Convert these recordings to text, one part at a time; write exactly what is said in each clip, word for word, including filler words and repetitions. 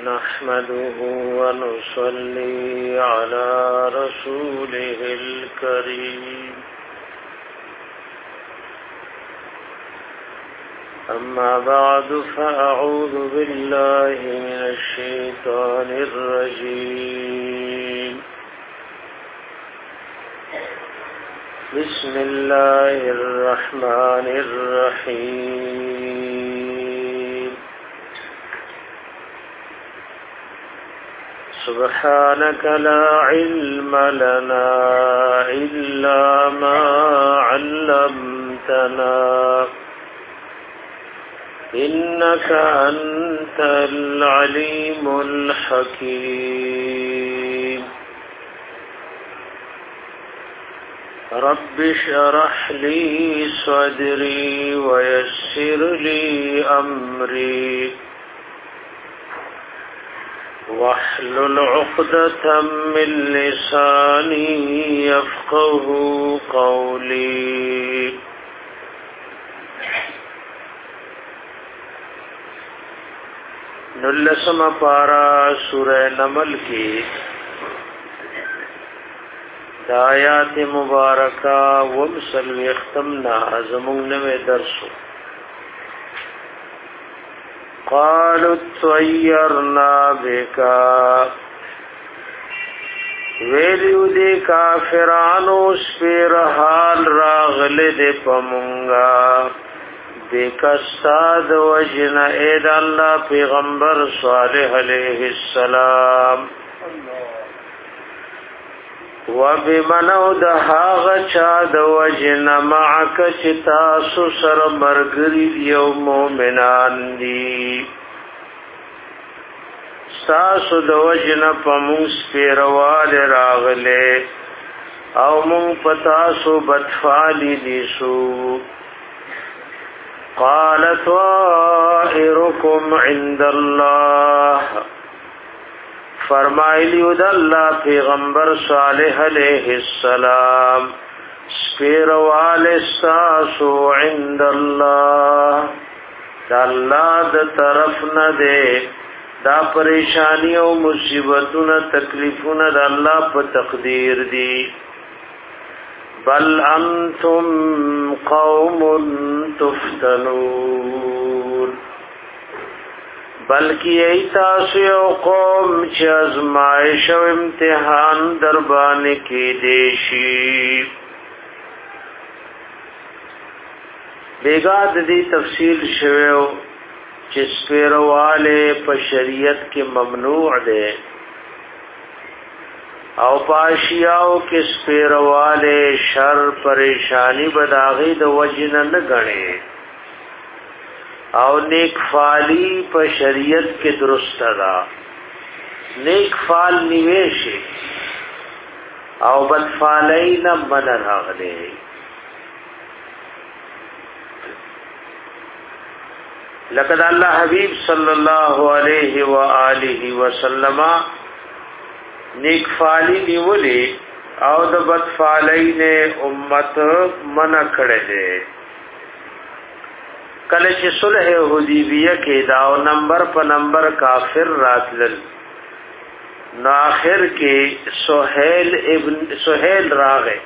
نحمده ونصلي على رسوله الكريم أما بعد فأعوذ بالله من الشيطان الرجيم بسم الله الرحمن الرحيم سبحانك لا علم لنا إلا ما علمتنا إنك أنت العليم الحكيم رب اشرح لي صدري ويسر لي أمري واحلل عقدة من لساني يفقه قولي نلسم پارا سورہ نمل کی دایات مبارکہ ومسل اختمنا زمون میں درسو قالوا طيرنا بك ویلیو دی کافرانو سپیر حال راغل دی پمونگا بیکستاد وجن اید اللہ پیغمبر صالح علیہ السلام وبمنو دهاغ چا د وجن معک چتا سسر مرگری دیو مومنان دی ساسو د وجن پموس پیروال راغلے او مون پتاسو بدفالی دیسو قالت طائركم عند الله فرمایلیو د الله پیغمبر صالح علیہ السلام سپیروال استاسو عند الله د الله د طرف نه ده دا پریشانی او مصیبتونه تکلیفونه د الله په تقدیر دي بل انتم قوم تفتنون بلکی ایتاسو یو قوم چه ازمائش و امتحان دربان کی دیشی بیگاد دی تفصیل شویو چه سپیروالے پا شریعت کے ممنوع دے او پاشیاو کے سپیروالے شر پریشانی بداغی د وجن نگنے او نیک فالی په شریعت کې درست ده نیک فال نیویشي او بد فالای نه من راغلي لقد الله حبیب صلی الله علیه و آله وسلم نیک فالی نیولې او د بد فالای نه امت منع کړي دي کله چې صلح حدیبیه کې دا نمبر په نمبر کافر راتلل نو آخر کې سہیل ابن سہیل راغه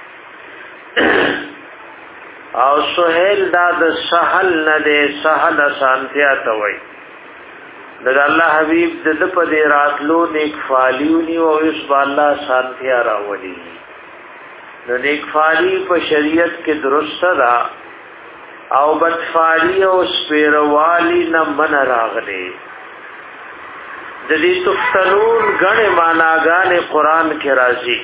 او سہیل دا د سهل نه ده سهل سانتیا ته وای د الله حبیب د په دې راتلو نیک فالیونی او اس الله سانتیا راولي نو نیک فالی په شریعت کې درست ده او بدفالی او سپیروالی نه من راغلی د دې تفتنون غنه معناګان قران کې راځي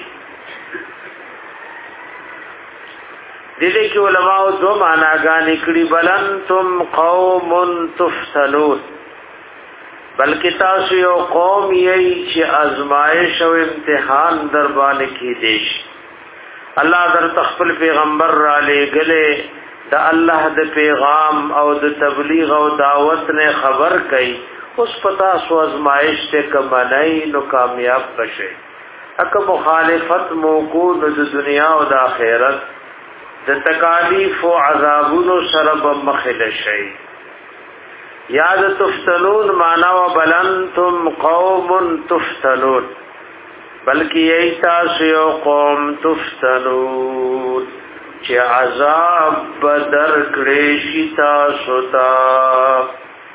د دې کې علماء دو معناګان کړي بلنتم قوم تفتنون بلکې تاسو یو قوم یې چې ازمایش او امتحان در باندې کې دیش الله در تخپل پیغمبر را لېګلې دا الله د پیغام او د تبلیغ او دعوت نے خبر کئی اس پتا سو ازمائش تے کمنائی نو کامیاب بشے اک مخالفت موقود د دنیا او د آخرت د تکالیف او عذابونو سره مخل شي یاد تفتنون معنا و بلنتم قوم تفتنون بلکې ایتاس یو قوم تفتنون چې عذاب بدر کړي شي تاسو ته.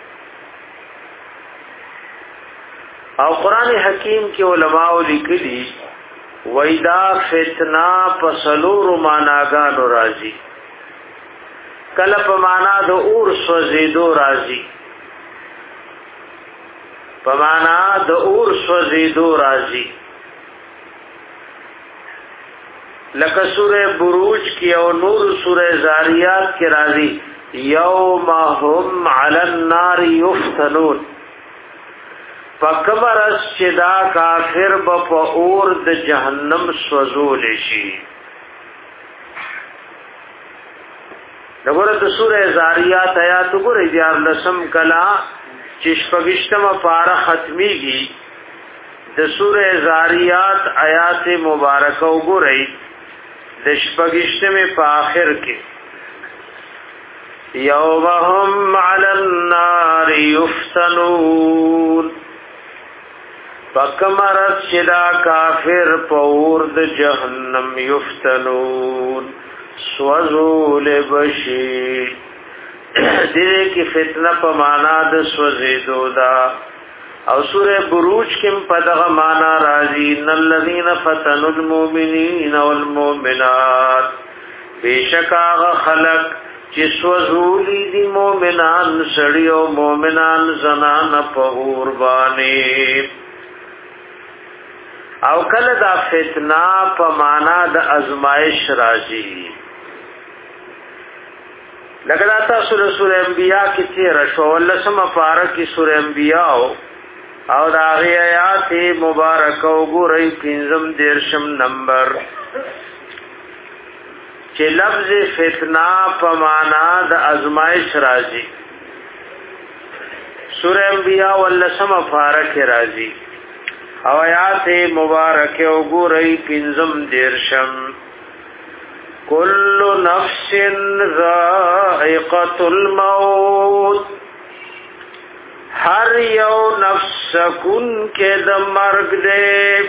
او قران حکیم کې علماء لیکلي وېدا فتنه پسلور معناګانو راځي. کله په معنا د اور سوځېدو راځي، په معنا د اور سوځېدو راځي. لکه سوره بروج کې او نور سوره زاریات کې راځي یوم هم علی النار یفتنون. فکبرس چې دا کافر په اور د جهنم سوځول شي. دغه د سوره زاریات آیات وګورئ دیار لسم کلا چې شپږشتمه پارا ختميږي. د سوره زاریات آیات مبارکه وګورئ د شپږشتمه په آخر کې یوم هم علی النار یفتنون. فکمرت شدا کافر پور د جهنم یفتنون سوزول بشی. دې کې فتنه په معنا د سوزیدو دا او سوره بروج کې په دغه معنا راځي ان الذين فتنوا المؤمنين والمؤمنات. بشکا خلق چې سوزولي دي مؤمنان سړي او مؤمنان زنان په اور باندې. او کله دا فتنه په معنا د ازمائش راځي. لکه دا تاسو له سورې انبیاء کې تیر شو ولسمه پاره کې سورې انبیاء او دا غي آیات مبارکه وګورئ پنځم دیرشم نمبر چې لفظ فتنه په معنا د ازمائش راځي. سورې انبیاء ولسمه پاره کې راځي او آیات مبارکه وګورئ پنځم دیرشم کل نفس ذائقة الموت. ہر یو نفس کن کے د مرگ دے.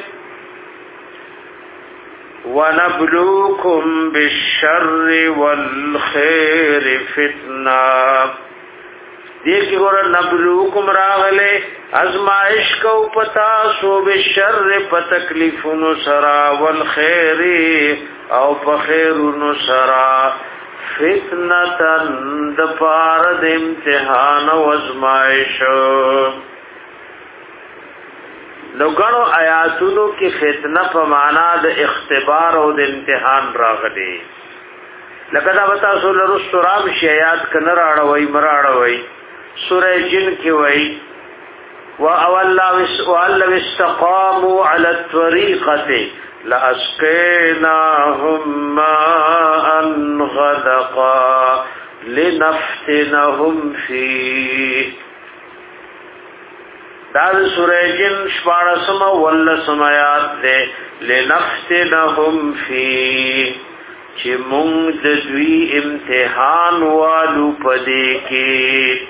ونبلوکم بالشر والخیر فتنہ. دیکھ گور نبلوکم راغلے ازمائش کو پتا سو بالشر پتکلیفن سرا والخیر او پخیرن سرا فتنتن دپار د امتحان و ازمائش. لوگانو آیاتونو کی فتنه په معنا د اختبار او د امتحان راغلي. لکه دا وتا سول رستورام شی آیات کنه راړوي مراړوي سوره جن کې وای و اول استقاموا على الطريقه لأسقيناهم ماء غدقا لنفتنهم فيه. دا سورہ جن شپارسم ولسم آیات دے لنفتنهم فيه چی مونگ دوی امتحان والو پدے کی.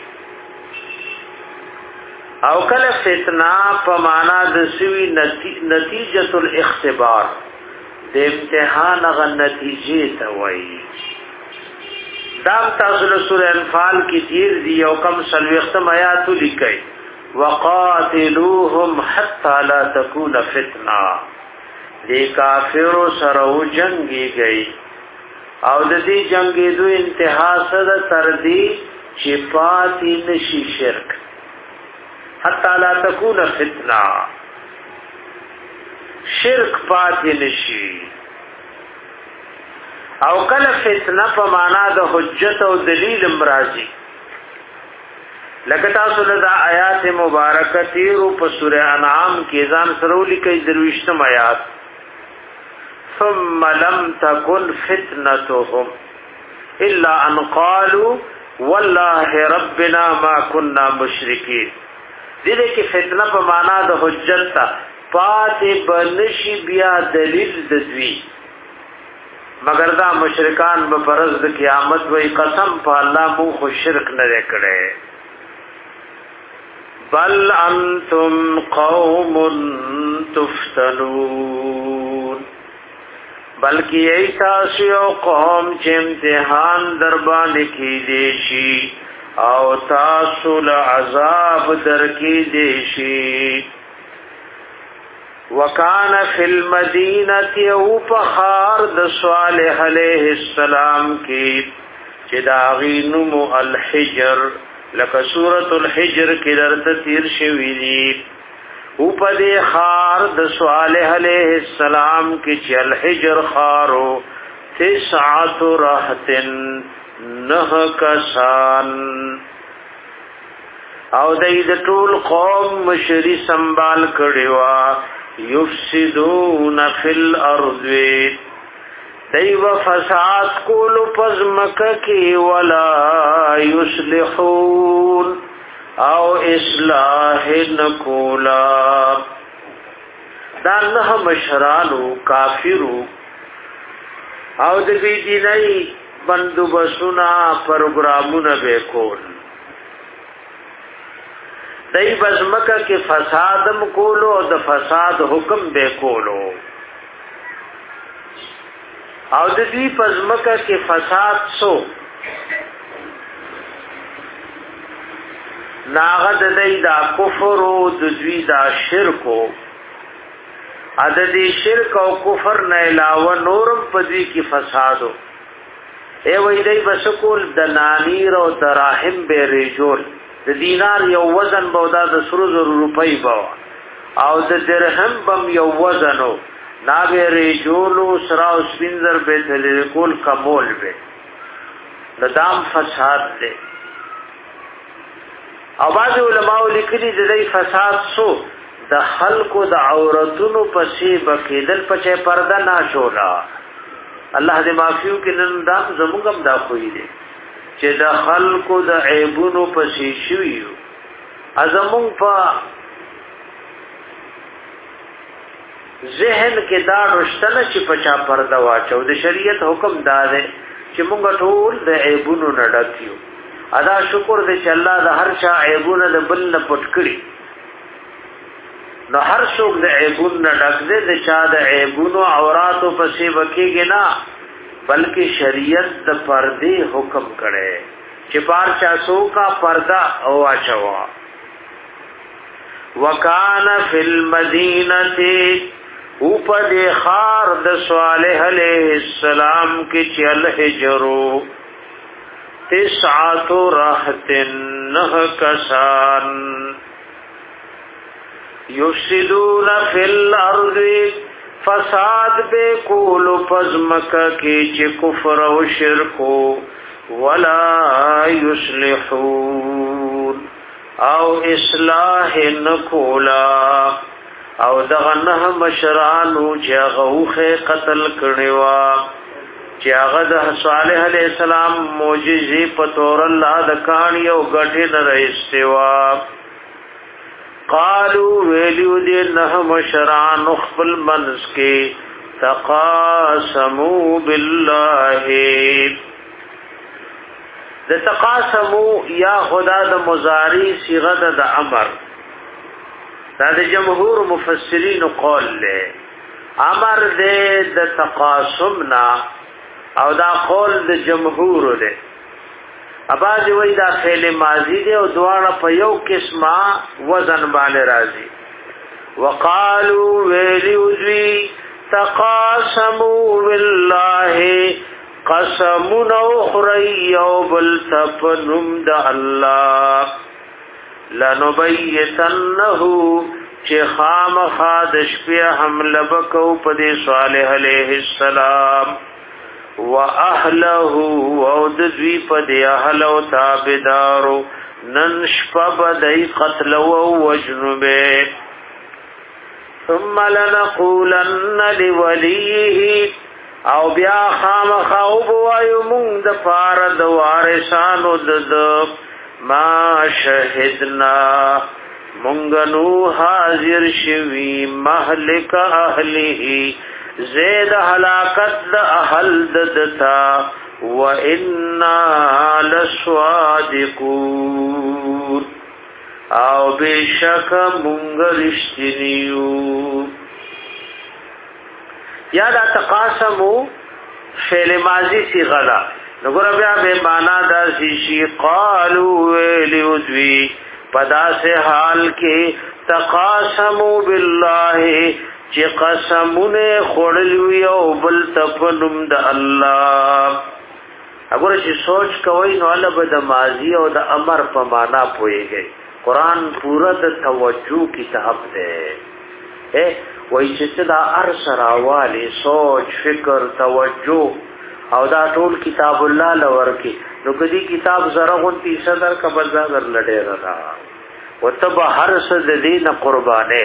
او کله فتنه په معنا د سوی نتیجه الاختبار د امتحان غ نتیجه ته وایي. دا تاسو له سورۃ انفال کې تیر دی او کم سلوختم آیات لیکي وقاتلوهم حتى لا تكون فتنه. دې کافرو سره جنگي گئی او د دې جنگي دوی انتها سره تر دې چې پاتې نشي شرک حتی لا تکون فتنه. شرک پاتې نشي. او کله فتنه په معنا د حجت او دلیل امراضی. لکه تاسو له آیات مبارکه تیرو په سوره انعام کې ځان سره لیکي درويشتم آیات ثم لم تكن فتنتهم الا ان قالوا والله ربنا ما كنا مشركين. دې کې فتنه په معنا د حجت تا پاتې بنشي بیا دلیل د دوی مگر دا مشرکان به پرز د قیامت وای قسم په الله مو خو شرک نه کړي. بل انتم قوم تفتنون بلکې ایتاسو یو قوم چې امتحان در باندې کیږي شي او تاسو له عذاب در کیږي شي وکانه فی المدینه او فخار د صالح علیہ السلام کی چې دا غینم الحجر لکه سورۃ الحجر کې درته تیر شوی دی او په دې خار د صالح علیہ السلام کې چې الحجر خارو تسعۃ رهتن نه کسان او دې ټول قوم مشری سنبال کړي یفسدون فی الارض دیو فساد کولو پزمکه کی ولا یصلحون او اصلاح نکولا دا نه مشرانو کافرو او د بی دیني بندوبسونا پروګرامونه به کول دای بزمکه کې فسادم کولو او د فساد حکم به کولو او د دې بزمکه کې فساد سو ناغه د دې دا کفر او د دې دا شرک او د دې شرک او کفر نه علاوه نورم په دې کې فساد ای وې دې بسکول د نانیر او دراهم به رجول د دینار یو وزن بودا د سرو زرو روپۍ بوا او د درهم بم یو وزنو ناغه رجولو سرا او سپینزر به تلکول کمول به ندام فساد دے او بعض علماء لیکلي د دې فساد سو د خلقو د عورتونو پسې بکیدل پچې پرده ناشولا الله دې معافیو کې نن دا زموږم دا خوې دي چې د خلقو د عیبونو پسې شویو ازمون په ذهن کې دا رښتنه چې پچا پرده واچو د شریعت حکم دا دی چې موږ ټول د عیبونو نه ډکیو ادا شکر دې چې الله د هر چا عیبونه د بل نه پټ کړی نو هر څوک د عیبونو نه ډک دې د چا د عیبونو عوراتو پسې وکیږي نه بلکې شریعت د پردې حکم کړي چې بار چا سو کا پردا او اچوا وکانا فی المدینه او په دې خار د صالح علیہ السلام کې چې الحجرو تسعۃ رهتن نه کسان یفسدون فی الارض فساد بے کول پزمک کی چی کفر و شرکو ولا یصلحون او اصلاح نکولا او دغنه مشرانو چی غوخ قتل کرنوا چی اغد صالح علیہ السلام موجزی پتور اللہ دکانی او گٹی نرئیستوا قالوا ویلیو دی نه مشران خپل منس کې تقاسموا بالله د تقاسموا یا خدا د مضارع صيغه د امر دا د جمهور مفسرین قول له امر دې د تقاسمنا او دا قول د جمهور ده اباز وی دا فعل ماضی دی او دواړه په یو قسمه وزن باندې راځي وقالو ویلوذی تقاسموا بالله قسمنا اخری او بل تپنم د الله لنبیتنه چې خامخا د شپې حمله وکاو په دې صالح علیہ السلام واهله او د دوی په دی اهل او تابعدارو نن شپه بدای قتل او وجنبه ثم لنقولن لوليه او بیا خامخو بوایو مونږ د پار د وارثانو د ما شهدنا مونږ نو حاضر شوی مهلک اهله زید حلاکت د اهل ددتا و انا لسوادقون او بشک مونږ رښتینیو. یا دا تقاسمو فعل ماضی صیغه ده، نګور بیا به معنا دا شي قالو ویلودوی پدا سے حال کې تقاسمو بالله چې قسمونه خړلوي او بل تفنم د الله. اگر چې سوچ کوي نو الله به د ماضی او د امر په معنا پويږي. قران پورا د توجه کتاب ده. اے وای چې دا ارسراواله سوچ فکر توجه او دا ټول کتاب الله لور کې نو کدي کتاب زره غونتی صدر کا بازار لړې را وتب هر څه د دین قربانه.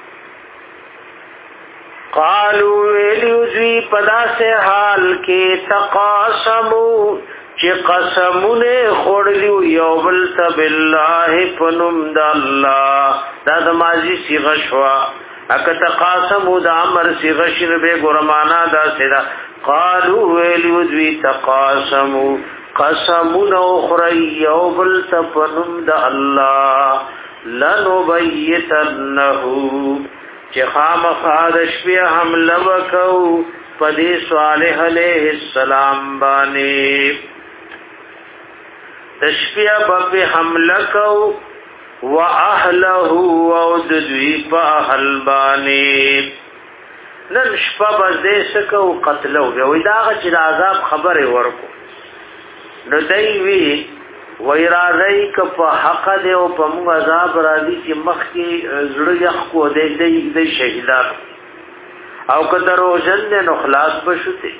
قالو ویلوزی پدا سے حال کې تقاسمو چې قسمونه خورلیو یو بل بالله پنوم د الله. دا د ماضی صيغه شوا اک تقاسمو د امر صيغه شنه به ګرمانا دا سدا. قالو ویلوزی تقاسمو قسمونه خوري یو بل پنوم د الله. لنبیتنه چې خامخا د شپې حمله وکاو پدې صالح علیہ السلام باندې. د شپې په حمله کو واهله او د دوی په اهل باندې. نن شپه به سکو قتلو وي دا چې د عذاب خبره ورکو نو دی وی وای راځي ک په حق دی او په موږ عذاب راځي چې مخ کې زړه یخ کو دی د شهیدان او که درو جن نو خلاص بشته.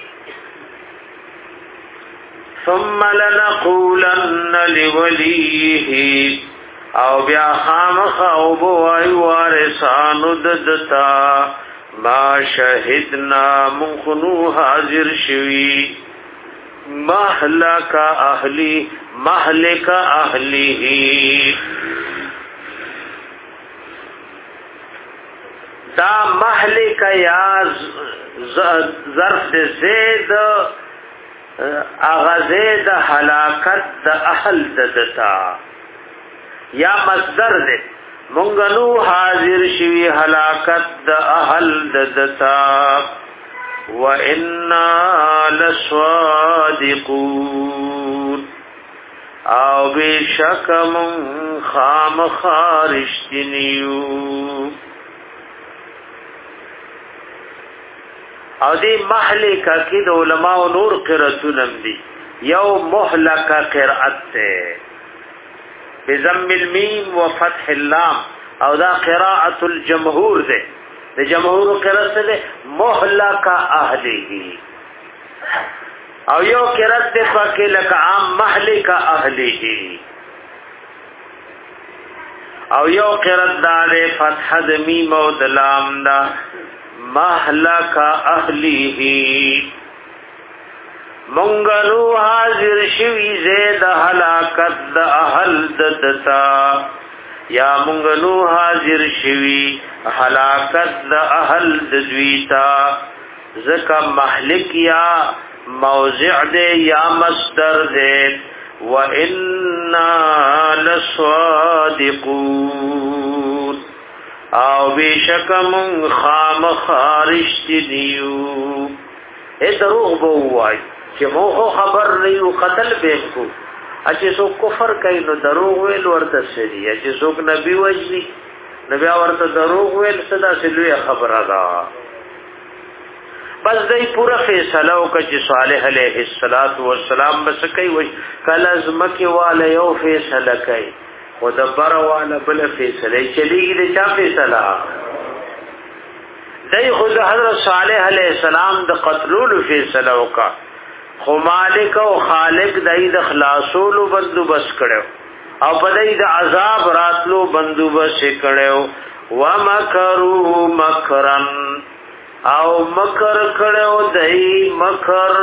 ثم لنقولن لوليه او بیا خامخ او بوای وارثانو ددتا ما شهدنا منخنو حاضر شوی مهلک اهلی مهلک اهلیه. دا مهلک یا ظرف زید اغزید حلاکت د اهل ددتا یا مصدر دے منگنو حاضر شوی حلاکت د اهل ددتا. وَإِنَّا لَصَادِقُونَ او بشک من خام خارشتنیو. او دی محلکا کی د علماء نور قرأتونم دی. یو محلکا قرأت تے بضم المیم و فتح اللام او دا قراءت الجمهور دے د جمهور قرأت دے محلک اهله او یو قرأت دے پاکی لکا عام محلک اهله او یو قرأت دے فتح دمیم و دلام دا محلک اهله. منگنو حاضر شوی زید حلاکت دا اهل ددتا یا منگنو حاضر شوی حلاکت دا اهل ددویتا. زکا محلک یا موضع دے یا مصدر دے. وَإِنَّا لَصَادِقُونَ او بیشک من خام خارشت دیو. اے دروغ بوائی چې مو خبر نیو قتل بیکو اچې سو کفر کوي نو دروغ ویل ورته سړي چې څوک نبی وجني نبی ورته دروغ ویل صدا سلوی خبره ده. بس دای پورا فیصله وکړي چې صالح علیه السلام بس کوي وای کله زمکه والا یو فیصله کوي او دبر والا بل فیصله چلیږي د چا فیصله دای خود حضرت صالح علیه السلام د قتلولو فیصله وکړه خو مالک او خالق دای د خلاصولو بندوبست کړو او په دای د عذاب راتلو بندوبست کړو. ومکروا مکرن او مکر کړو دای مکر.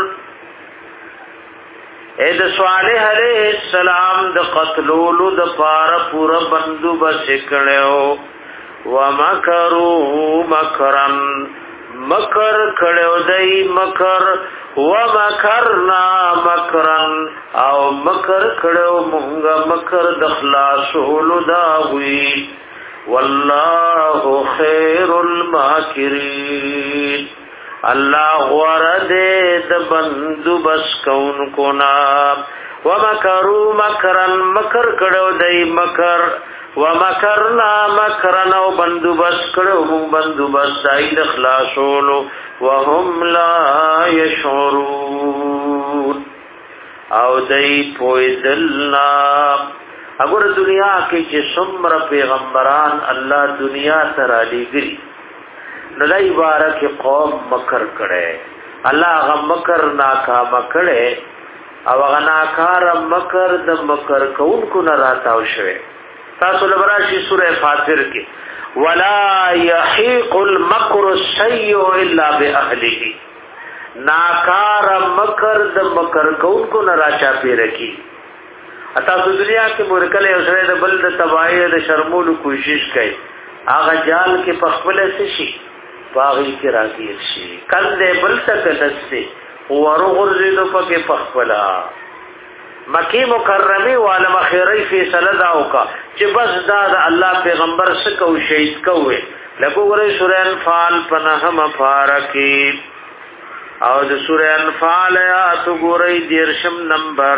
اې د صالح علیه السلام د قتلولو د پاره پورا بندوبست کړو. ومکروا مکرن مکر کړو دای مکر ومکرنا مکرن او مکر کړو مونږه مکر د خلاصول دا وی والله خیر الماکرین الله ورده د بندو بس کون کو نا ومکروا مکرن مکر کړو دای مکر ومکرنا مکرن او بندو بس کړو مون بندو بس دای د خلاصول وهم لا یشعرون او دای پویدلنا اگر دنیا کې چې څومره پیغمبران الله دنیا ته را لېږي نو دای بارک قوم مکر کړي الله غ مکر ناکام کړي او غ ناکار مکر د مکر کوونکو نه راتاو شوی تاسو لبراشي سوره فاطر کې ولا يحيق المكر السيء الا باهله ناکار مکر د مکر کوونکو نه راچا پیرکی اته دنیا کې مرکل او سره د بل د تباہی د شرمولو کوشش کوي هغه جال کې پخپل شي باغی کې راځي شي کنده بل تک دسته ورغرزیدو پکې پخپلا مکی مکرمی والم خیری فیصله داوکا چې بس دا د الله پیغمبر سکو شهید کوه لکه ګورې سورہ انفال پنهم فارکی او د سورہ انفال آیات ګورې دیرشم نمبر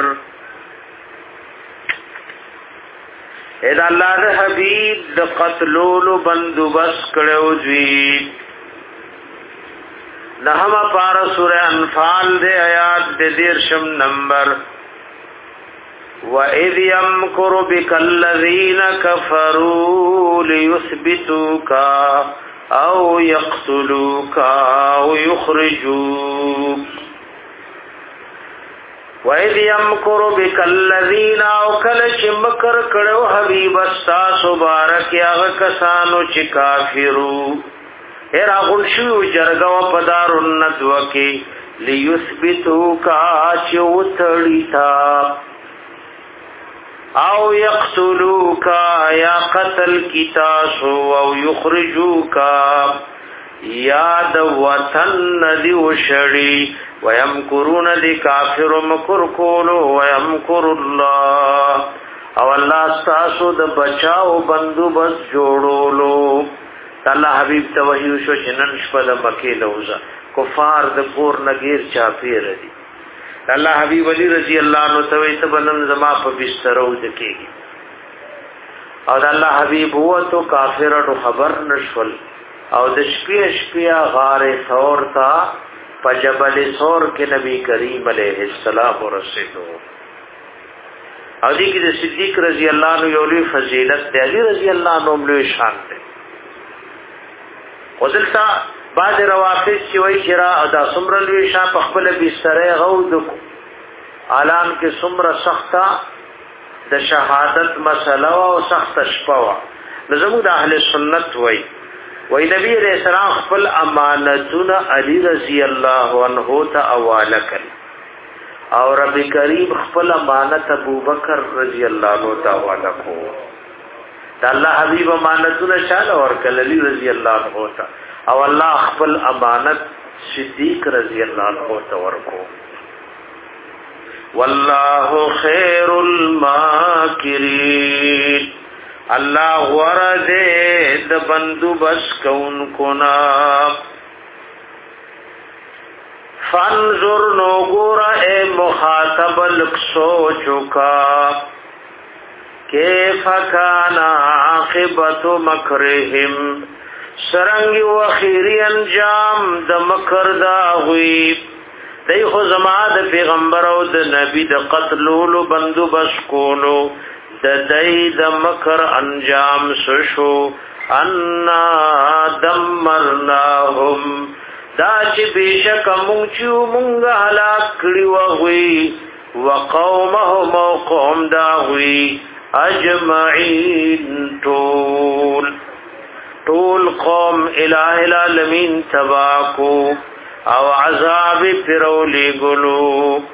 اذا الله د حبیب د قتلولو بندوبست کړو دوی نحما پارا سورہ انفال دے آیات دے دیرشم نمبر وَإِذْ يَمْكُرُ بِكَ الَّذِينَ كَفَرُوا لِيُثْبِتُوكَ أَوْ يَقْتُلُوكَ أَوْ يُخْرِجُوكَ وَإِذْ يَمْكُرُ بِكَ الَّذِينَ أَوْ كَلَّ مَكْرَ کړو حبیب استاسو بارک هغه کسانو چې کافرو هر اغل شو جرګو پدار الندو کې ليثبتوکا چوتړیتا او یقتلوکا یا قتل کتاسو او یخرجوکا یا د وطن ندی وشړی ويمکرون دی کافر مکر کولو ويمکر الله او الله تاسو د بچاو بندوبست جوړولو الله حبیب توحید شو جنن شپه د مکه لوزا کفار د پور نگیر چا پیر دي الله حبیب علی رضی الله عنه توي تبنن زما په بستر او دکېږي او الله حبیب هو تو کافرانو خبر نشول او د شپې شپې غار ثور تا په جبل ثور کې نبی کریم علیه السلام ورسېدو او دې کې د صدیق رضی الله عنه یو لوی فضیلت دی علی رضی الله عنه لوی شان دی وذلتا بعد روافض چې وای شرا ادا سمر لوی شاه په خپل بستر غود اعلان کې سمر سخته د شهادت مسله او سخت شپوا لزمو د اهل سنت وای وای نبی رسول الله خپل امانتونه علی رضی الله عنه ته حواله کړ او رب کریم خپل امانت ابوبکر رضی الله عنه ته حواله کو د الله حبیب امانتونه شاله ورکل علی رضی الله عنه ته او الله خپل امانت صدیق رضی الله عنه ته ورکو والله خیر الماکرین الله ورده د بندو بس کون کنا فانظر نوګورا اے مخاطب لک سوچوکا کیف کان عاقبت مکرهم سرنگی و خیری انجام د مکر دا ہوئی دی خو زما د پیغمبر او د نبی د قتلولو بندو بس کولو د دی د مکر انجام سشو انا دمرناهم دا چې بیشک مونږ چې مونږ هلاک کړي و ہوئی وقومهم او قوم دا ہوئی اجمعین طول طول قوم الہ العالمین تباکو او عذاب پرولی گلو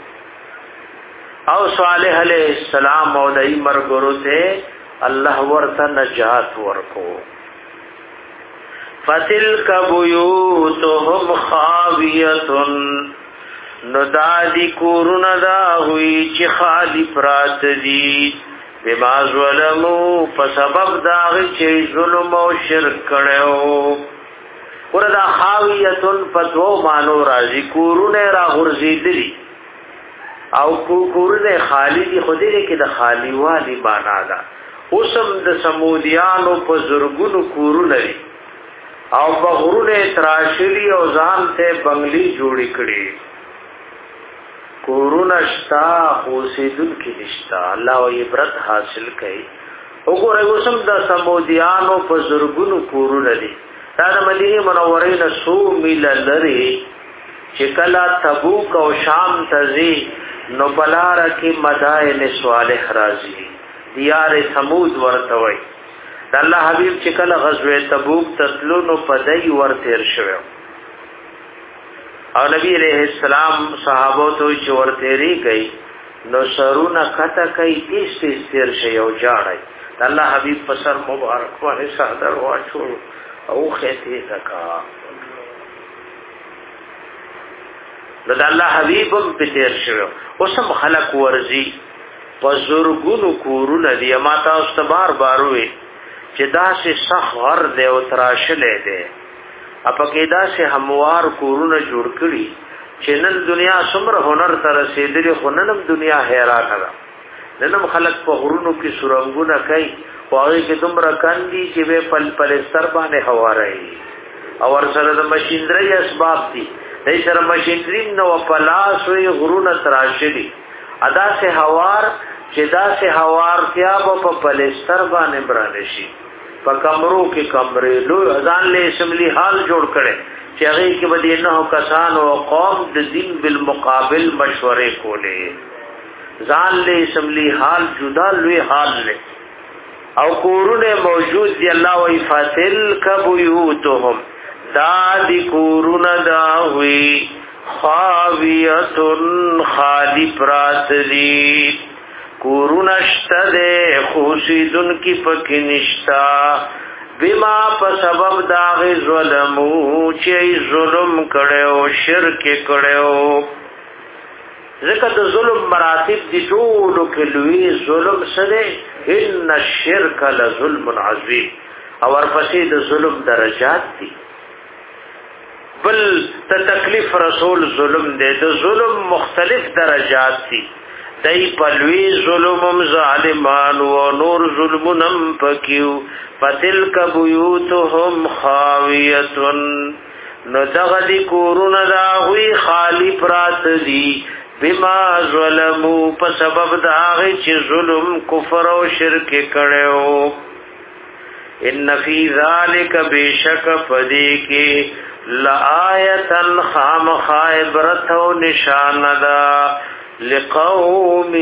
او صالح علیہ السلام او دای مرګرو ته الله ورته نجات ورکو فتلک بیوتهم خاویتن ندادی کورن دا ہوئی چی خالی پرات دی بما ظلمو فسبب داغی چی ظلم و شرک کڑیو وردا خاویتن فتو مانو رازی کورن را غرزی دلی او کورن خالی دی خودی دی که دا خالی والی مانا دا اسم دا سمودیانو پا زرگونو کورن دی او بغرون تراشلی او ځان ته بنگلی جوړی کړي کورونه شتا خوسیدل کې نشتا الله او عبرت حاصل کړي وګوره اوسم د سمودیانو په زرګونو کورونه دي دا د مدینه منورې نه سو میل لري چې کلا تبوک او شام تزي نو بلار کې مدائن صالح راځي دیار سمود ورته وي د الله حبیب چې کله غزوه تبوک تسلو نو پدای ور تیر شوه او نبی علیہ السلام صحابو ته چې ور تیری گئی نو سرونه کته کوي تیس تیس تیر شي او جاړي د الله حبیب په سر مبارک باندې صادر واچو او خېته تکا نو د الله حبیب په تیر شوه اوسم خلق ورزي پزورګونو کورونه دی ما تاسو ته بار بار وي چې دا سه صح غر دی او تراشلې دی اپکې دا سه هموار کورونه جوړ کړي چې نن دنیا څومره هنر تر رسیدلې خو نن دنیا حیران ده نن خلک په غرونو کې سورنګونه کوي او هغه کې دومره کاندي چې به پل پلستر باندې هوا راي او ور سره د ماشينري اسباب دي دای سره ماشينري نو پلاس وي غرونه تراشلي ادا سه هوار چې دا سه هوار تیا په پلستر باندې برانه شي په کمرو کې کمرې لو ځان له اسمبلی حال جوړ کړي چې هغه کې بدی نه کسان او قوم د دین بالمقابل مشورې کولې ځان له اسمبلی حال جدا لوی حال له او کورونه موجود دی الله وی فاتل کبیوتهم دا دی کورونه دا وی خاویتن خالی پرات دی کورونشت دے خوشیدن کی پکی نشتا بما پا سبب داغی ظلمو چی ظلم کڑیو شرک کڑیو ذکر دا ظلم مراتب دی طولو کلوی ظلم سدے ان الشرک لظلم عظیم اور پسی دا ظلم درجات دی بل تا تکلیف رسول ظلم دے دا ظلم مختلف درجات دی دای پلوی ظلمم ظالمان و نور ظلمنم پکیو فتلک بیوتهم خاویتن نو دغدی کورون داغوی خالی پرات دی بما ظلمو پا سبب داغی چی ظلم کفر و شرک کڑیو ان فی ذالک بیشک پدیکی لآیتن خام خائبرت و نشاندہ لقوم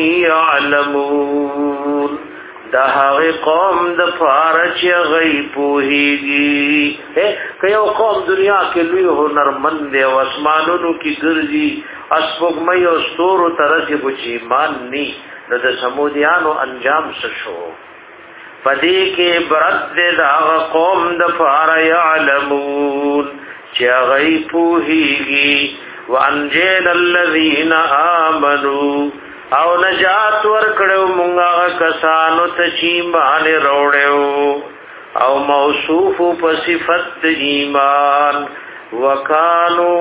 يعلمون دا هغه قوم د فارچ غي پوهیږي کيو قوم دنیا کې لوی هنرمند او اسمانونو کې ګرځي اسبغمې او ستورو ترسه بچی مان ني د سمودیانو انجام شو پدې کې برت د هغه قوم د فار يعلمون چې غي پوهیږي وانجیل الذین آمنوا او نجات ورکړو مونږه کسانو ته چې باندې وروړو او موصوف په صفت ایمان وکانو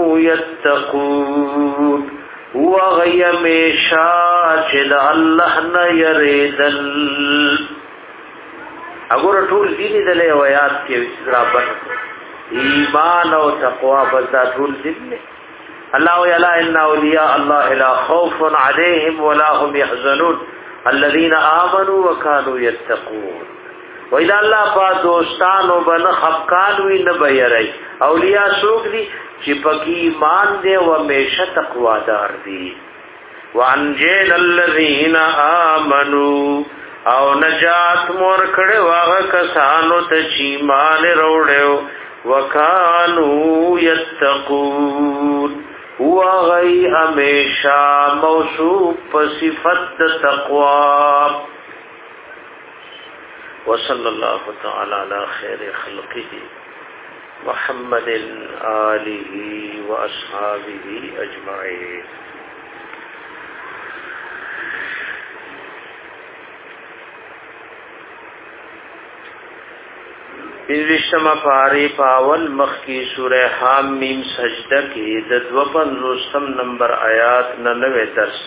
یتقون وغیمشا چې الله نه یریدل اګور ټول دې دې له آیات کې رابط ایمان او تقوا بذات ټول دې الله یلا ان اولیاء الله لا خوف عليهم ولا هم يحزنون الذين امنوا وكانوا يتقون واذا الله با دوستانو بن خفقان وی نه بیرای اولیاء سوق دي چې پکې ایمان دي او همیشه تقوا دار دي وانجل الذين امنوا او نجات مور کړه واغه کسانو ته چې ایمان وروړو وکانو یتقون وغی ہمیشہ موصوف صفت تقوی وصلی اللہ تعالی علی خیر خلقه محمد آله واصحابه اجمعين. انوشتما پاری پاول مخ کی سورہ حامیم سجدہ کی ددوپن روستم نمبر آیات ننوے درس.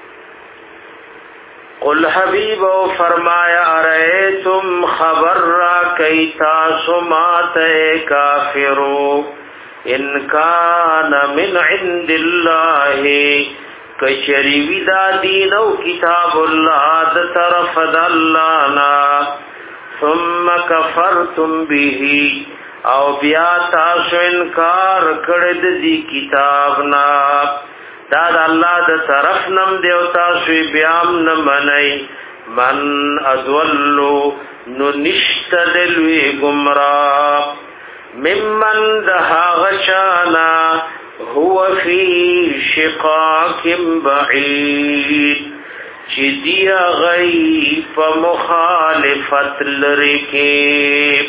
قل حبیب و فرمایا ارأیتم خبر را کئی تاسو مات کافرو ان کان من عند اللہ کچری ودا دین و کتاب اللہ دا طرف دا اللہ نا ثم کفرتم به او بیا تاسو انکار کړد دی کتاب نا دا د الله د طرف نم دیو تاسو بیا نه منئ من ازولو نو نشتدلوی گمراه ممن دها غشانا هو فی شقاق بعید چی دیا غی پا مخالفت لرکی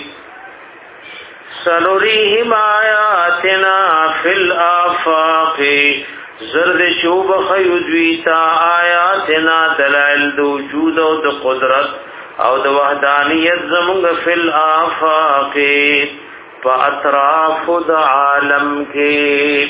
سنوریہم آیاتنا فی الآفاق زرد چوب خیدویتا آیاتنا دلائل دو وجود و دو قدرت او دو وحدانیت زمونگ فی الآفاق پا اطراف دا عالم کے.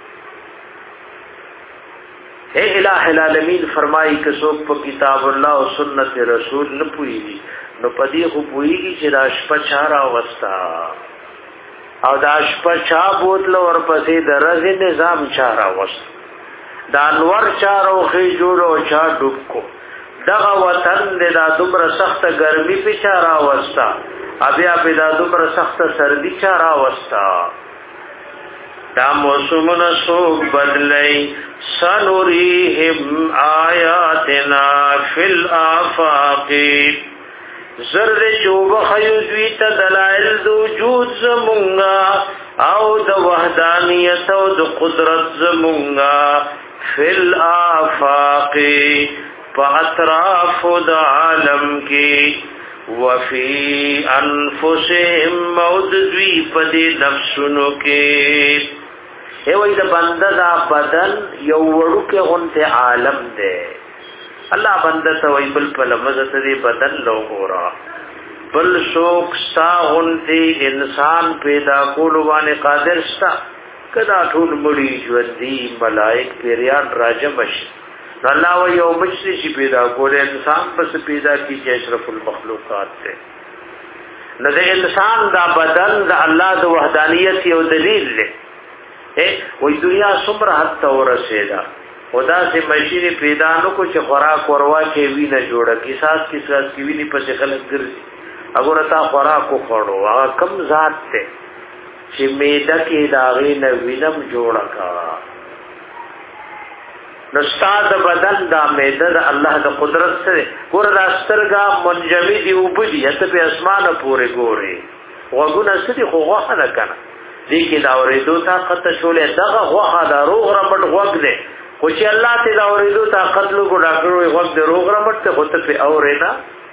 اے الہ العالمین فرمائی کہ سوک پا کتاب اللہ و سنت رسول نپوئی گی نو پدی خو پوئی گی چی دا شپا چارا وستا او دا شپا چا بوتلو ورپسی دا رز نظام چارا وستا دا انور چارو خیجولو چا ڈوب کو دغا وطن دے دا دمر سخت گرمی پی چارا وستا ابیا پی دا دمر سخت سردی چارا وستا دا موسمون سوک بدلئی سنوریہم آیاتنا فی الآفاق زرد چوب خیوزویتا دلائل دو وجود زمونگا او دا وحدانیت او دا قدرت زمونگا فی الآفاق پا اطراف دا عالم کی وفی انفسهم موددوی پا دی نفسنو کی. اے وای دا بنده دا بدن یو وړو کې غونته عالم دی. الله بنده ته وای بل په لمزه دی بدن لو غورا بل شوق ستا غونته انسان پیدا کول باندې قادر ستا کدا ټول مړي ژوندۍ ملائک پیریان راجمش الله و یو مشری چې پیدا کول انسان بس پیدا کی چې اشرف المخلوقات دی. نو د انسان دا بدن د الله د وحدانیت یو دلیل دی. وی دنیا سمر حد تا ورسیدا خدا سے مشین پیدا نو کو چې خوراک وروا کې وینه جوړه کی ساس کی ساس کی ویني پسې خلک ګرځي اگر تا خوراک کو خړو هغه کم ذات ته چې میده کې داغې نه وینم جوړه کا نو استاد بدن دا میده د الله د قدرت سره ګور د سترګا منجمد دی وبدي ته په اسمانه پورې ګوري وګونه سدي خو غوخه نه کنه دیکی دا اوریدو طاقت شولې دغه غوخه دا روغ رمټ غوګ دی خو چې الله ته دا اوریدو طاقت لګو ډاکټر وي غوګ دی روغ رمټ ته خود په اوریدا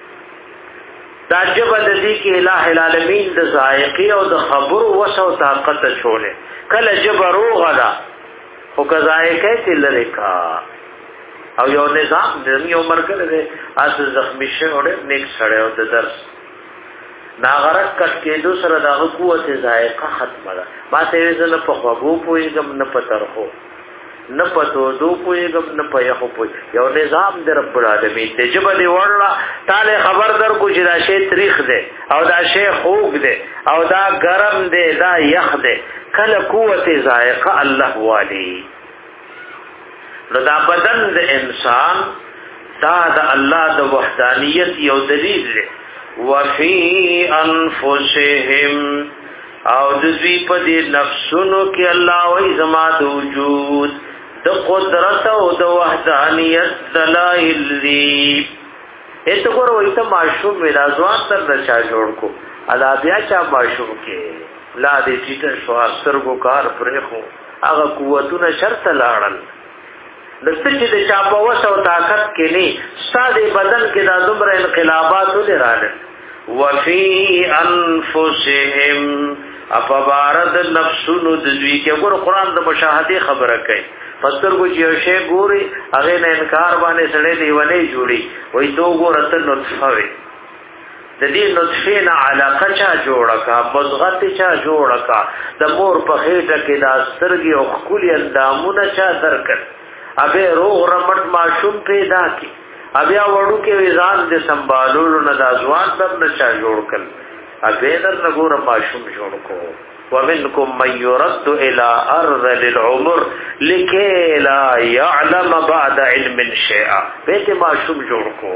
تعجب د دې کې الہ العالمین د ذائقه او د خبر وسو طاقت شولې کله جب روغ دا خو کذائقه ته لریکا او یو نظام د یو مرګ له اس زخمی شوړې نیک سړیو د درس ناغرق کټ کې دو سره د قوت ذائقه ختمه ده ما ته زنه په خوبو پويګم نه پترخو نه پتو دو پويګم نه پيخو پوي یو نظام د رب العالمین ته جبل ورړه تعالی خبر در کو چې دا شی تاریخ ده او دا شی خوګ ده او دا ګرم ده دا یخ ده کله قوت ذائقه الله والی نو دا بدن د انسان دا د الله د وحدانیت یو دلیل ده وفی انفسهم او دزوی پا دی نفسونو کی اللہ وی زما دو وجود د قدرت او د وحدانیت دلائل دی. ایتو گورو ایتا معشوم میرازوان تر نچا جوڑ کو ادا بیا چا معشوم کے لا دی چیٹر شواستر کو کار پریخو اگا قوتون شرط لارن دسته چې د چا په وسه او طاقت کې نه ستاسو بدن کې د دومره انقلابات ولرانه وفي انفسهم اپا بارد نفسونو د دوی کې ګور قران د مشاهده خبره کوي پستر کو چې شی ګوري هغه نه انکار باندې سړی دی ولې جوړي وای دو ګور ته نطفه وي د دې نطفه نه علاقه چا جوړه کا مزغت چا جوړه کا د مور په خېټه کې د سترګې او خولي اندامونه چا درکړ ابه روغ رمټ ماشوم پیدا کی ابیا وړو کې وزان د سنبالولو نه د ځوان د نشا جوړ کړ ابه در نګور ماشوم جوړ کو ومنکم من يرد الى ارض للعمر لكي لا يعلم بعد علم شيئا بیت ماشوم جوړ کو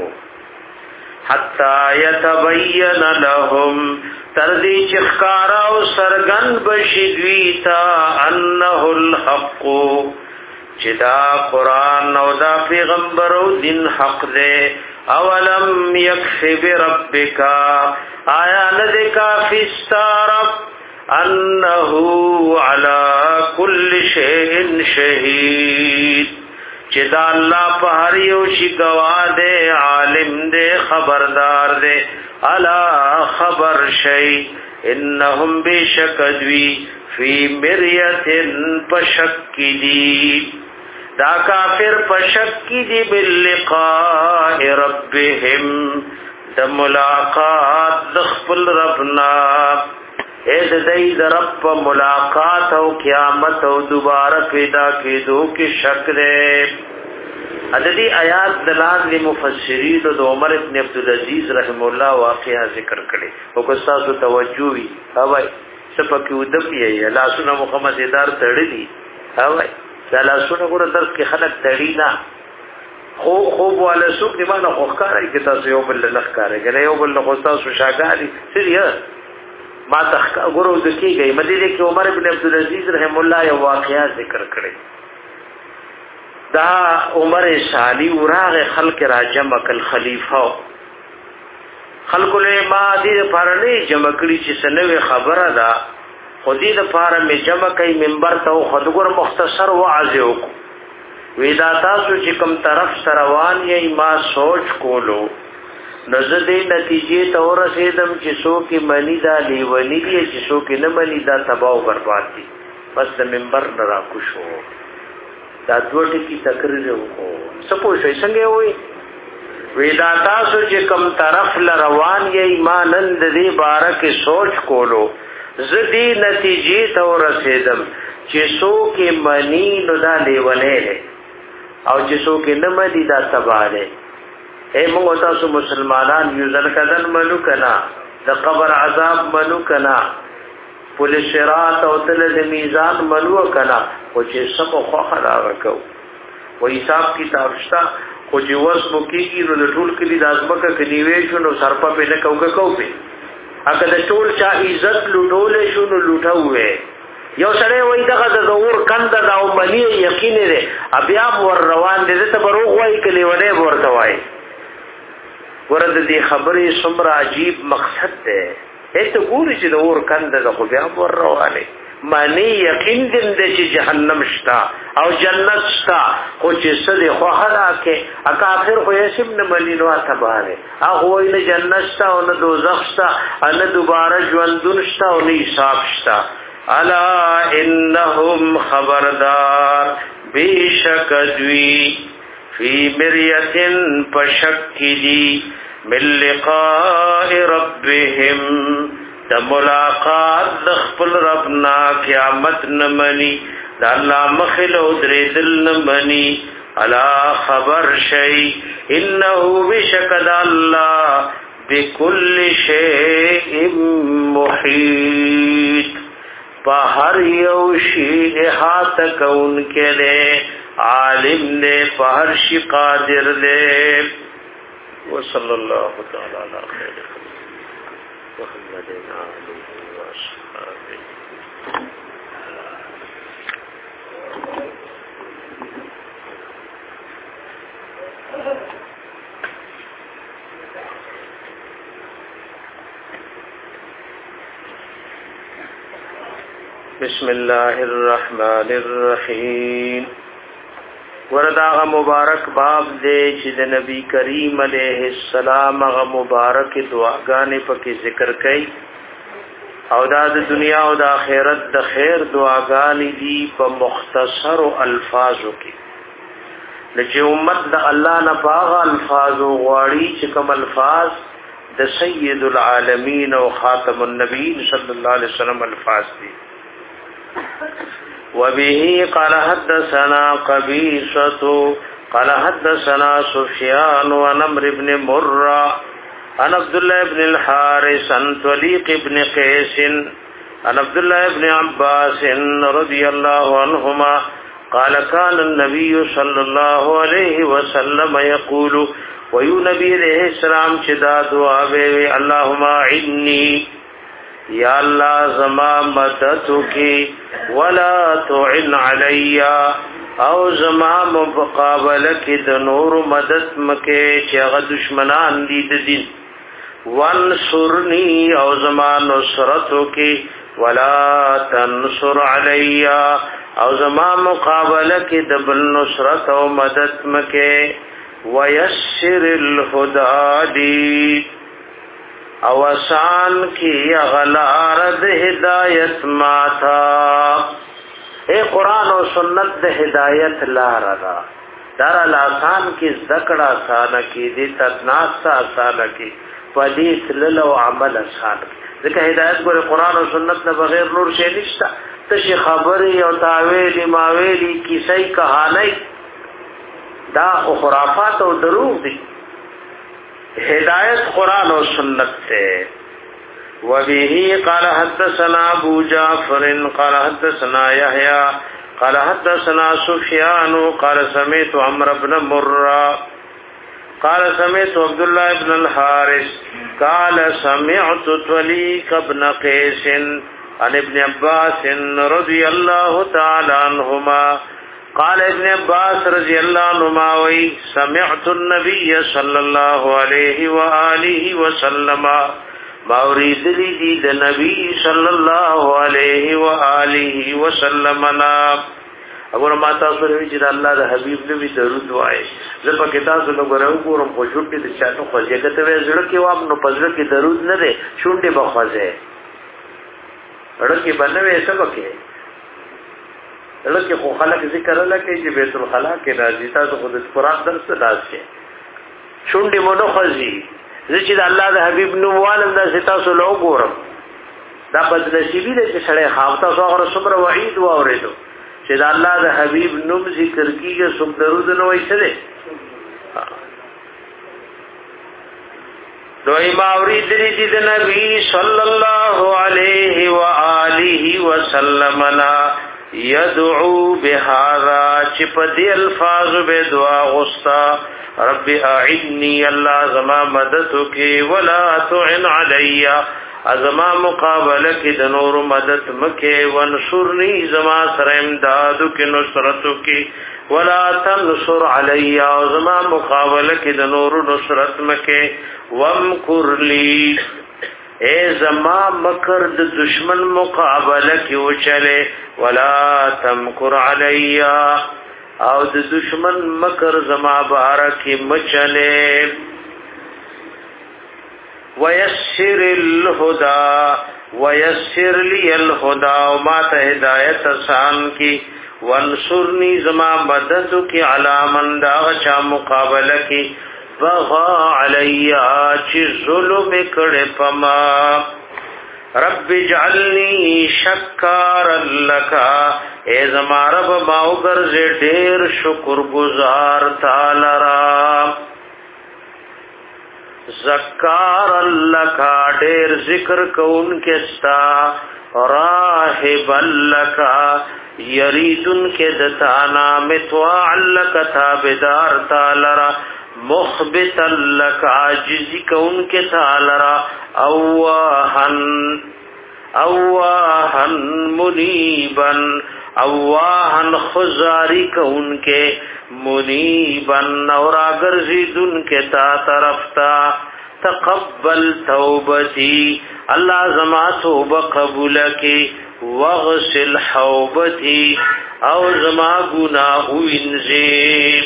حتا يتبين لهم تردی چخکارا او سرگن بشدویتا انه الحق چدا قرآن او دا پیغمبر او دین حق دے اولم یکفی بربک آیا ندے کافی ستارب انه علی کل شیء شہید چدا اللہ پہریو شی گواہ دے عالم دے خبردار دے الا خبر شی انہم بشکدوی فی مریت پشکدی دا کافر پشکی دی باللقاء ربهم دا ملاقات دخپل ربنا اید دی دا رب ملاقات او قیامت او دوبارہ پیدا کی دو کی شک دے عددی آیات دلان لی مفسرین و عمر ابن عبدالعزیز رحم اللہ واقعہ ذکر کرے او کستاسو توجوی ہوائی سپکی ودپی ہے اللہ سنہ محمد ادار تڑلی ہوائی اللہ سنہ گورا درس کی خلق تڑینا خوب خوب والا سوک نیمانا خوخکار ہے کتا سو یو بل لخکار ہے گلے یو بل لخستاسو شاگاری سری ہے ما تخکا گورو دکی گئی مدیدے کہ عمر ابن عبدالعزیز رحم اللہ یا واقعہ ذکر کرے دا عمر سالی وراغ خلق را جمع کل خلیفہ خلق لے ما دید پارنی جمع کری چی سنوی خبر دا خودی دا پارا میں جمع کئی منبر تاو خدگر مختصر وعزیو کو ویدا تاسو چی کم طرف سروان یای ما سوچ کولو نزدی نتیجے تور رسیدم چی سو کی منی دا لیونی دی چی سو کی نمانی دا تباو برباد دی بس دا منبر نرا کشو دا دوٹی کی تقریر ہو سپو شوی سنگے ہوئی ویدا تاسو چی کم طرف لروان یای ما نند دی بارک سوچ کولو زدی نتیجی تو رسیدم چی سو کی منی نو دا لیونے لے او چی سو کی نمدی دا تبا لے اے منگو تاسو مسلمانان یوزن کدن منو کنا دا قبر عذاب منو کنا پولیس شرات او تلد میزان منو کنا خو چی سب خواه دا رکو و حساب کتاب شتا خو چی وصبو کی کی نو دا طول کلی دا ازمکا کنیویشو نو سرپا پی نکو ککو پی اگر دا ټول چا عزت لوټولې شو نو لوټاوې یو سره وای دغه د زور کند دا او منی یقین دې بیا ور روان دي ته بروغ وای کلی ونه ورته وای ورته دې خبرې څومره عجیب مقصد ده اته ګوري چې د اور کند د خو بیا ور روانه معنی یقین دې چې جهنم شتا او جنت شتا خو چې سده خو حدا کې اکافر خو یې سم نه ملینو اتباره هغه وای نه جنت شتا او نه دوزخ شتا ان دوباره ژوندون شتا او نه حساب شتا الا انهم خبردار بیشکدوی فی مریتن پشکدی من لقاء ربهم د ملاقات د خپل ربنا قیامت نمنی د الله مخلو درې دل نمنی الا خبر شی انه بشکد الله بكل شیء محیط په هر یو شی احاطه کوونکی دی عالم دی په هر شی قادر دی وصلی الله تعالی علی خیر محمد علیه واصحابہ بسم الله الرحمن الرحیم ورداغ مبارک باب دے چې د نبی کریم علیہ السلام غ مبارک دعاګانې پکې ذکر کړي او دا د دنیا او د آخرت د خیر دعاګانې دي په مختصر الفاظو کې لکه امت د الله نه باغ الفاظ غواړي چې کوم الفاظ د سید العالمین او خاتم النبیین صلی الله علیه وسلم الفاظ دي. وبه قال حدثنا قبيصة قال حدثنا سفيان عن عمرو بن مرة عن عبد الله بن الحارث عن طليق بن قيس عن عبد الله بن عباس رضي الله عنهما قال كان النبي صلى الله عليه وسلم يقول ويو نبی علیہ السلام چې دا دعا وی اللهم اعني یا الله زما مدد کی ولا تعن علی او زما مقابله کې د نور مدد مکه چې هغه دشمنان دي د دین وانصرني او زما نصرت کی ولا تنصر علی او زما مقابله کې د بل نصرت او مدد مکه ويسر الهدى او آسان کی غلار د هدایت ماتا اے قرآن و سنت د هدایت لار دا دار آسان کی ذکر آسان کی دی تدناس آسان کی پدیس للو عمل آسان کی ذکر ہدایت گوری قرآن و سنت نے بغیر نور شے نشتا تشی خبری او تاویلی ماویلی کسی کہانی دا خرافات او دروغ دي. هدایت قرآن و سنت سے. وبه قال حدثنا ابو جعفر قال حدثنا يحيى قال حدثنا سفيان قال سمعت عمرو بن مرة قال سمعت عبد الله بن الحارث قال سمعت طليق بن قيس عن ابن عباس رضي الله تعالى عنهما قال ابن عباس رضی اللہ عنہما وی سمعت النبی صلی اللہ علیہ وآلہ وسلم باورید لی دی د نبی صلی اللہ علیہ وآلہ وسلم نا اگر ما تاسو ری چې الله د حبیب نبی درود وای زه په کتاب سره غواړم کوم خو شوټي د چاتو خو ځګته وې زړه کې وام نو پزړه کې درود نه ده شونډه بخوازه ورکه باندې سبا کې لکه خو خلک ذکر لکه چې بیت الخلا کې راځي تاسو خود قرآن درس راځي شونډې مونږ خوځي چې د الله د حبيب نو والم د تاسو له وګورم دا بدنصیبی دې چې سړی خاطه څوغره صبر وعید و اوریدو چې د الله د حبيب نوم ذکر کیږي سم درود نو وایي څه دي دوی ما اورید دې د نبی صلی الله علیه و آله وسلم نا يدعو بهذا چپدی الفاظ به دعا غستا رب اعني الله زما مدد کی ولا تعن علی ازما مقابله کی د نور مدد مکه وانصرنی زما سره امداد کی نصرت کی ولا تنصر علی ازما مقابله کی د نور نصرت مکه وامکر لی اے زما مکر د دشمن مقابله کی وچلے ولا تمکر علی او د دشمن مکر زما بارکی مچلے ویسر الهدى ویسر لی الهدى وما ته ہدایت آسان کی وانصرنی زما مدد کی علی من دا چا مقابله کی بغا علی چی ظلم کڑے پما رب اجعلنی شکارا لکا اے زما رب ماو گرزے دیر شکر گزار تالرا زکارا لکا دیر ذکر کون کستا راہبا لکا یریدن کے دتانا متواع لکا تابدار تالرا مخبتا لک عاجزی کون کے تالرا اواہن اواہن منیبن اواہن خزاری کون کے منیبن اور اگر زیدن کے تا طرفتا تقبل توبتی اللہ زما توبہ قبول کی وغسل حوبتی او زما گناہ انزیب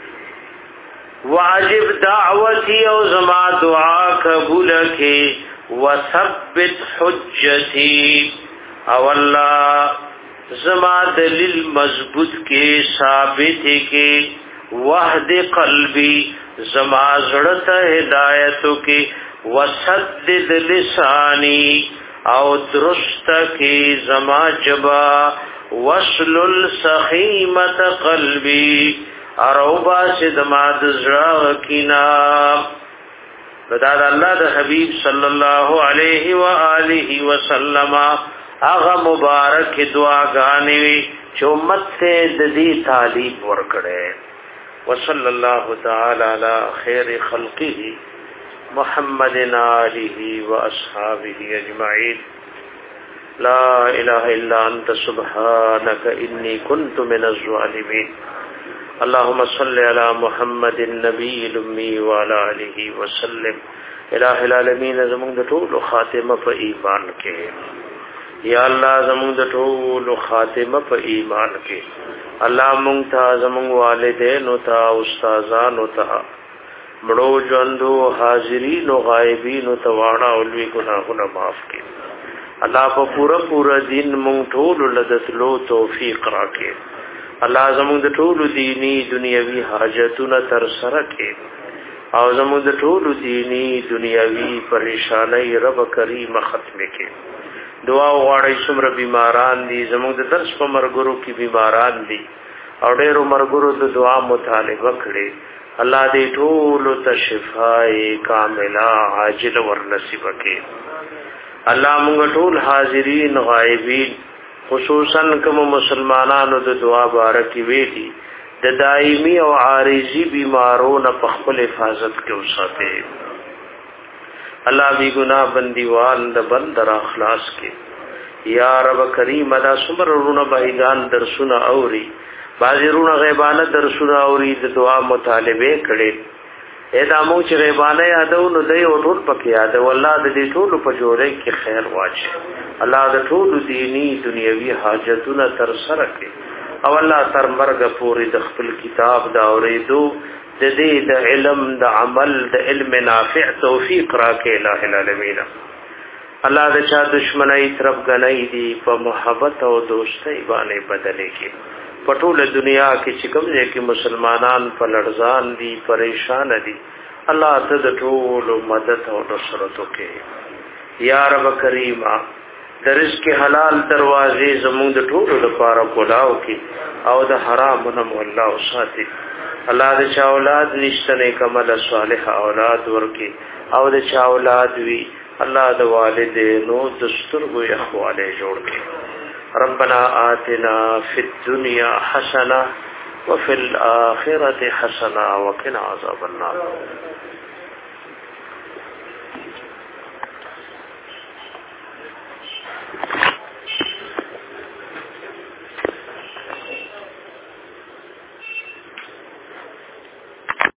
واجب دعوتی او زما دعا قبول کی وثبت حجتی او الله زما دلیل مضبوط کې ثابت کې وحد قلبی زما زړه ته هدایت کې وسدد لسانی او درست کې زما جبا وصل سخیمت قلبی اروبا سدما دزرا کینا دا الله د حبیب صلی الله علیه و آله وسلم هغه مبارک دعاګانې چې امت ته د دې تعلیم ورکړي وصلی الله تعالی علی خیر خلقه محمد آله و اصحابہ اجمعین لا الہ الا انت سبحانك انی کنت من الظالمین اللهم صل على محمد النبي الامي وعلى اله وسلم الہ العالمین زمون د ټول خاتمه په ایمان کې یا الله زمون د ټول خاتمه په ایمان کې الله مونږ ته زمون والدین او ته استادان او ته مړو ژوندو حاضرین او غایبین او توانا او لوی ګناهونه معاف کړي الله په پورا پورا دین مونږ ټول لدتلو توفیق راکړي الله زموږ د ټول دینی دنیوي حاجتونه تر سره کړي او زموږ د ټول دینی دنیوي پریشانای رب کریم ختم کړي دعا غواړي څومره بیماران دي زموږ د درس په مرګرو کې بیماران دي او ډېر مرګرو د دعا مطالبه کړي الله دې ټول ته شفای کامله عاجل ور نصیب کړي الله موږ ټول حاضرین غایبین خصوصا کوم مسلمانانو د دعا بارکی ویلي د دایمي او عارضی بیمارونو په خپل حفاظت کې وساته الله بی گناہ بندیوان د بندر اخلاص کې یا رب کریم دا سمرونه بایگان درسونه اوري بازیرونه غیبانه درسونه اوري د دعا مطالبه کړي اې دا مو چې غیبانه یادو نو دی او ټول پکې یادو الله د دې ټول په جوړې کې خیر واچي الله د ټول دینی دنیوي حاجتونه تر سره کړي او الله تر مرګ پورې د خپل کتاب دا اورېدو د دې د علم د عمل د علم نافع توفیق راکړي الٰه العالمین الله د چا دشمنی طرف غنۍ دي په محبت او دوستۍ باندې بدلې کړي پټول دنیا کې چې کوم ځای کې مسلمانان په لړزان دي پریشان دي الله ته د ټول مدد او نصرت وکړي یا رب کریم د رزق حلال دروازې زموږ د ټول لپاره کولاو کې او د حرام نه مولا او ساتي الله د چا اولاد نشته نه کمل صالح اولاد ورکي او د چا اولاد وی الله د والدینو د سترګو اخواله جوړ کړي ربنا آتنا في الدنيا حسنة وفي الآخرة حسنة وقنا عذاب النار